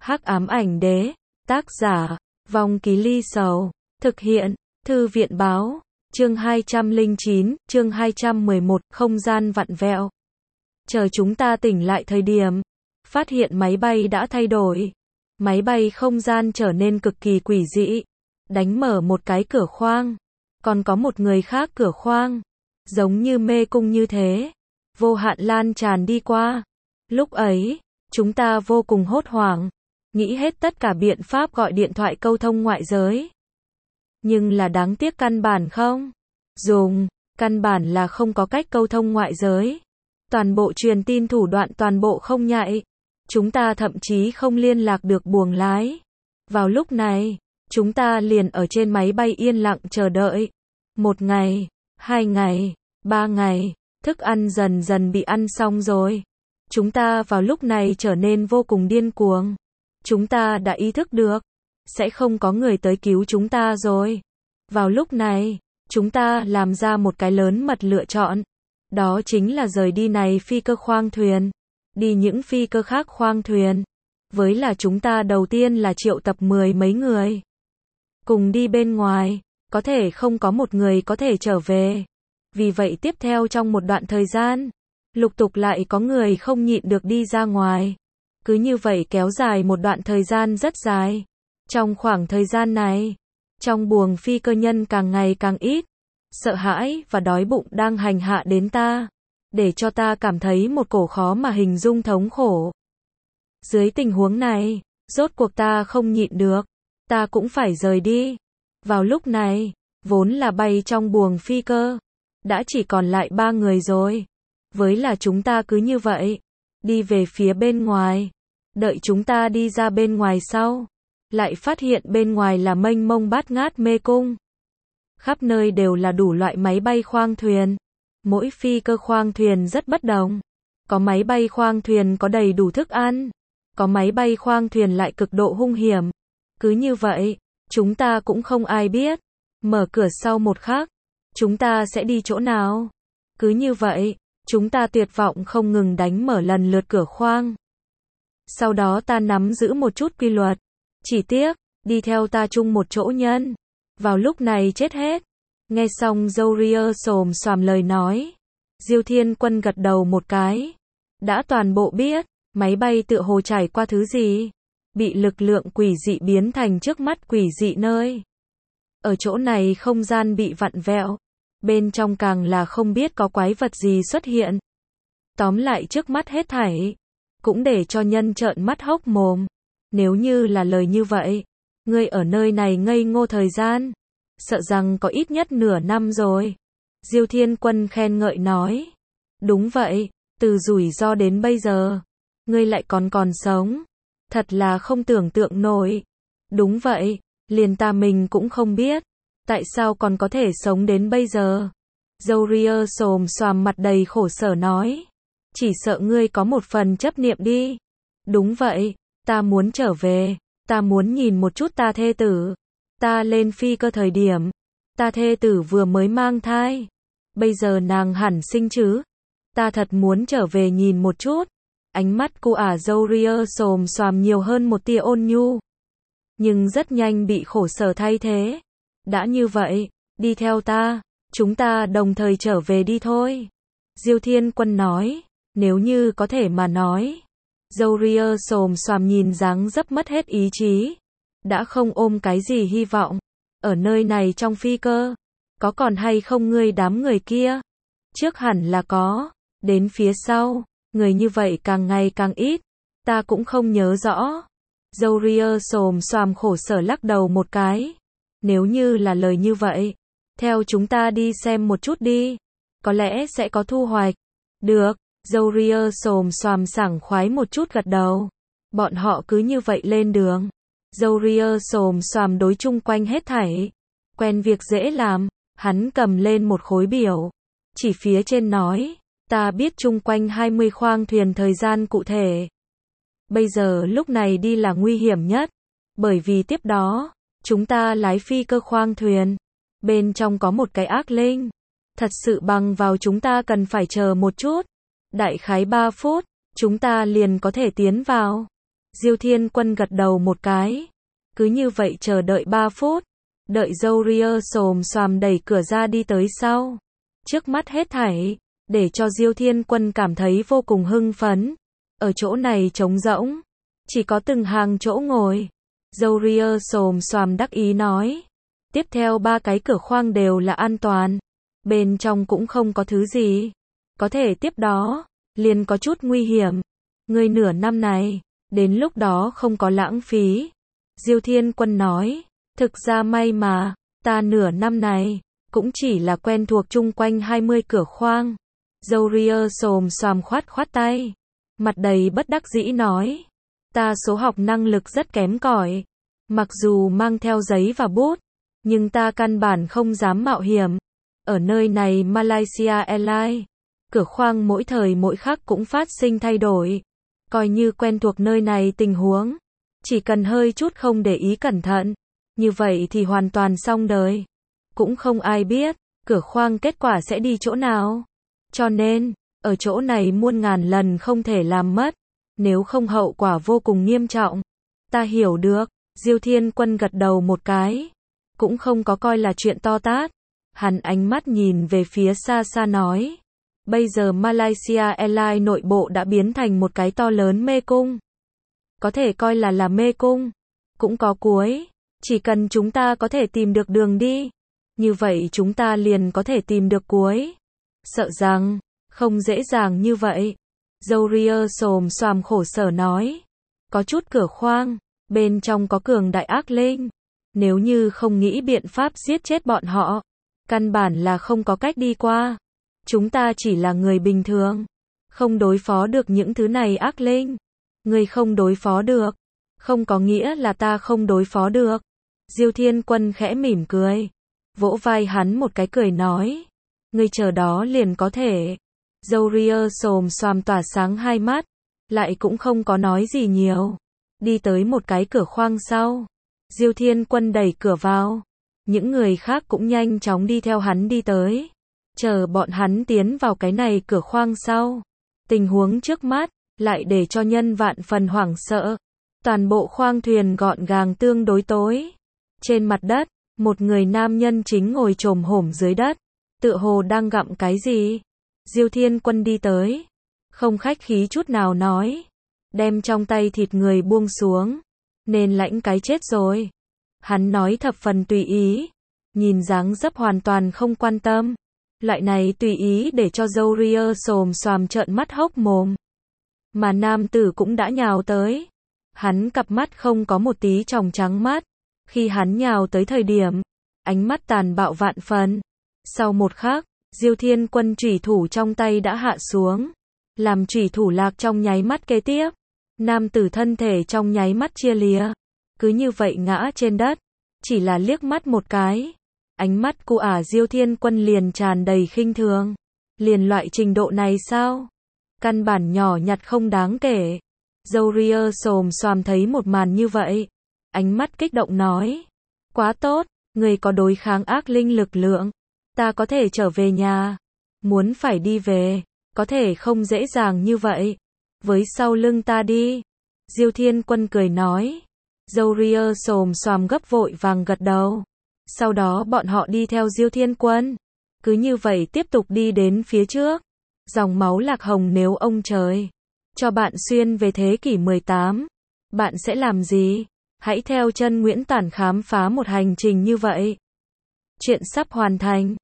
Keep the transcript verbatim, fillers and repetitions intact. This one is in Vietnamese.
Hắc ám ảnh đế, tác giả, Vong Ký Ly Sầu, thực hiện, Thư viện báo, chương hai trăm lẻ chín, chương hai trăm mười một, không gian vặn vẹo. Chờ chúng ta tỉnh lại thời điểm, phát hiện máy bay đã thay đổi. Máy bay không gian trở nên cực kỳ quỷ dị, đánh mở một cái cửa khoang, còn có một người khác cửa khoang, giống như mê cung như thế, vô hạn lan tràn đi qua. Lúc ấy, chúng ta vô cùng hốt hoảng, nghĩ hết tất cả biện pháp gọi điện thoại câu thông ngoại giới. Nhưng là đáng tiếc căn bản không dùng, căn bản là không có cách câu thông ngoại giới. Toàn bộ truyền tin thủ đoạn toàn bộ không nhạy. Chúng ta thậm chí không liên lạc được buồng lái. Vào lúc này, chúng ta liền ở trên máy bay yên lặng chờ đợi. Một ngày, hai ngày, ba ngày, thức ăn dần dần bị ăn xong rồi. Chúng ta vào lúc này trở nên vô cùng điên cuồng. Chúng ta đã ý thức được, sẽ không có người tới cứu chúng ta rồi. Vào lúc này, chúng ta làm ra một cái lớn mật lựa chọn. Đó chính là rời đi này phi cơ khoang thuyền. Đi những phi cơ khác khoang thuyền. Với là chúng ta đầu tiên là triệu tập mười mấy người. Cùng đi bên ngoài, có thể không có một người có thể trở về. Vì vậy tiếp theo trong một đoạn thời gian, lục tục lại có người không nhịn được đi ra ngoài. Cứ như vậy kéo dài một đoạn thời gian rất dài. Trong khoảng thời gian này, trong buồng phi cơ nhân càng ngày càng ít. Sợ hãi và đói bụng đang hành hạ đến ta, để cho ta cảm thấy một cổ khó mà hình dung thống khổ. Dưới tình huống này, rốt cuộc ta không nhịn được, ta cũng phải rời đi. Vào lúc này, vốn là bay trong buồng phi cơ, đã chỉ còn lại ba người rồi. Với là chúng ta cứ như vậy, đi về phía bên ngoài. Đợi chúng ta đi ra bên ngoài sau, lại phát hiện bên ngoài là mênh mông bát ngát mê cung. Khắp nơi đều là đủ loại máy bay khoang thuyền. Mỗi phi cơ khoang thuyền rất bất đồng. Có máy bay khoang thuyền có đầy đủ thức ăn. Có máy bay khoang thuyền lại cực độ hung hiểm. Cứ như vậy, chúng ta cũng không ai biết. Mở cửa sau một khắc, chúng ta sẽ đi chỗ nào? Cứ như vậy, chúng ta tuyệt vọng không ngừng đánh mở lần lượt cửa khoang. Sau đó ta nắm giữ một chút quy luật. Chỉ tiếc, đi theo ta chung một chỗ nhân. Vào lúc này chết hết. Nghe xong Zoria xồm xoàm lời nói. Diêu Thiên Quân gật đầu một cái. Đã toàn bộ biết, máy bay tựa hồ trải qua thứ gì. Bị lực lượng quỷ dị biến thành trước mắt quỷ dị nơi. Ở chỗ này không gian bị vặn vẹo. Bên trong càng là không biết có quái vật gì xuất hiện. Tóm lại trước mắt hết thảy. Cũng để cho nhân trợn mắt hốc mồm. Nếu như là lời như vậy, ngươi ở nơi này ngây ngô thời gian, sợ rằng có ít nhất nửa năm rồi. Diêu Thiên Quân khen ngợi nói. Đúng vậy, từ rủi ro đến bây giờ, ngươi lại còn còn sống. Thật là không tưởng tượng nổi. Đúng vậy, liền ta mình cũng không biết. Tại sao còn có thể sống đến bây giờ? Zoria xồm xoàm mặt đầy khổ sở nói. Chỉ sợ ngươi có một phần chấp niệm đi. Đúng vậy, ta muốn trở về. Ta muốn nhìn một chút ta thê tử. Ta lên phi cơ thời điểm, ta thê tử vừa mới mang thai. Bây giờ nàng hẳn sinh chứ. Ta thật muốn trở về nhìn một chút. Ánh mắt cô ả Zoria xồm xoàm nhiều hơn một tia ôn nhu. Nhưng rất nhanh bị khổ sở thay thế. Đã như vậy, đi theo ta, chúng ta đồng thời trở về đi thôi. Diêu Thiên Quân nói, nếu như có thể mà nói. Zoria xồm xoàm nhìn dáng dấp mất hết ý chí. Đã không ôm cái gì hy vọng. Ở nơi này trong phi cơ, có còn hay không ngươi đám người kia? Trước hẳn là có. Đến phía sau, người như vậy càng ngày càng ít. Ta cũng không nhớ rõ. Zoria xồm xoàm khổ sở lắc đầu một cái. Nếu như là lời như vậy, theo chúng ta đi xem một chút đi. Có lẽ sẽ có thu hoạch. Được. Zoria xồm xoàm sảng khoái một chút gật đầu. Bọn họ cứ như vậy lên đường. Zoria xồm xoàm đối chung quanh hết thảy. Quen việc dễ làm. Hắn cầm lên một khối biểu. Chỉ phía trên nói. Ta biết chung quanh hai mươi khoang thuyền thời gian cụ thể. Bây giờ lúc này đi là nguy hiểm nhất. Bởi vì tiếp đó, chúng ta lái phi cơ khoang thuyền. Bên trong có một cái ác linh. Thật sự bằng vào chúng ta cần phải chờ một chút. Đại khái ba phút, chúng ta liền có thể tiến vào. Diêu Thiên Quân gật đầu một cái. Cứ như vậy chờ đợi ba phút. Đợi Zoria xồm xoàm đẩy cửa ra đi tới sau. Trước mắt hết thảy, để cho Diêu Thiên Quân cảm thấy vô cùng hưng phấn. Ở chỗ này trống rỗng, chỉ có từng hàng chỗ ngồi. Zoria xồm xoàm đắc ý nói. Tiếp theo ba cái cửa khoang đều là an toàn. Bên trong cũng không có thứ gì. Có thể tiếp đó, liền có chút nguy hiểm. Người nửa năm này, đến lúc đó không có lãng phí. Diêu Thiên Quân nói. Thực ra may mà, ta nửa năm này, cũng chỉ là quen thuộc chung quanh hai mươi cửa khoang. Zoria xồm xoàm khoát khoát tay. Mặt đầy bất đắc dĩ nói. Ta số học năng lực rất kém cỏi. Mặc dù mang theo giấy và bút, nhưng ta căn bản không dám mạo hiểm. Ở nơi này Malaysia Airlines, cửa khoang mỗi thời mỗi khắc cũng phát sinh thay đổi. Coi như quen thuộc nơi này tình huống. Chỉ cần hơi chút không để ý cẩn thận. Như vậy thì hoàn toàn xong đời. Cũng không ai biết, cửa khoang kết quả sẽ đi chỗ nào. Cho nên, ở chỗ này muôn ngàn lần không thể làm mất. Nếu không hậu quả vô cùng nghiêm trọng. Ta hiểu được. Diêu Thiên Quân gật đầu một cái. Cũng không có coi là chuyện to tát. Hắn ánh mắt nhìn về phía xa xa nói. Bây giờ Malaysia Airlines nội bộ đã biến thành một cái to lớn mê cung. Có thể coi là là mê cung. Cũng có cuối. Chỉ cần chúng ta có thể tìm được đường đi. Như vậy chúng ta liền có thể tìm được cuối. Sợ rằng, không dễ dàng như vậy. Zoria xồm xoàm khổ sở nói. Có chút cửa khoang. Bên trong có cường đại ác linh. Nếu như không nghĩ biện pháp giết chết bọn họ. Căn bản là không có cách đi qua. Chúng ta chỉ là người bình thường. Không đối phó được những thứ này ác linh. Người không đối phó được. Không có nghĩa là ta không đối phó được. Diêu Thiên Quân khẽ mỉm cười. Vỗ vai hắn một cái cười nói. Ngươi chờ đó liền có thể. Zoria xồm xoàm tỏa sáng hai mắt. Lại cũng không có nói gì nhiều. Đi tới một cái cửa khoang sau. Diêu Thiên Quân đẩy cửa vào. Những người khác cũng nhanh chóng đi theo hắn đi tới. Chờ bọn hắn tiến vào cái này cửa khoang sau. Tình huống trước mắt, lại để cho nhân vạn phần hoảng sợ. Toàn bộ khoang thuyền gọn gàng tương đối tối. Trên mặt đất, một người nam nhân chính ngồi chồm hổm dưới đất. Tựa hồ đang gặm cái gì. Diêu Thiên Quân đi tới. Không khách khí chút nào nói. Đem trong tay thịt người buông xuống. Nên lãnh cái chết rồi. Hắn nói thập phần tùy ý. Nhìn dáng dấp hoàn toàn không quan tâm. Loại này tùy ý để cho Zoria xồm xoàm trợn mắt hốc mồm. Mà nam tử cũng đã nhào tới. Hắn cặp mắt không có một tí tròng trắng mắt. Khi hắn nhào tới thời điểm, ánh mắt tàn bạo vạn phần. Sau một khắc, Diêu Thiên Quân chủy thủ trong tay đã hạ xuống. Làm chủy thủ lạc trong nháy mắt kế tiếp. Nam tử thân thể trong nháy mắt chia lìa. Cứ như vậy ngã trên đất. Chỉ là liếc mắt một cái. Ánh mắt của ả Diêu Thiên Quân liền tràn đầy khinh thường. Liền loại trình độ này sao? Căn bản nhỏ nhặt không đáng kể. Zoria xồm xoàm thấy một màn như vậy. Ánh mắt kích động nói. Quá tốt, người có đối kháng ác linh lực lượng. Ta có thể trở về nhà. Muốn phải đi về, có thể không dễ dàng như vậy. Với sau lưng ta đi. Diêu Thiên Quân cười nói. Zoria xồm xoàm gấp vội vàng gật đầu. Sau đó bọn họ đi theo Diêu Thiên Quân. Cứ như vậy tiếp tục đi đến phía trước. Dòng máu lạc hồng nếu ông trời cho bạn xuyên về thế kỷ mười tám. Bạn sẽ làm gì? Hãy theo chân Nguyễn Tản khám phá một hành trình như vậy. Chuyện sắp hoàn thành.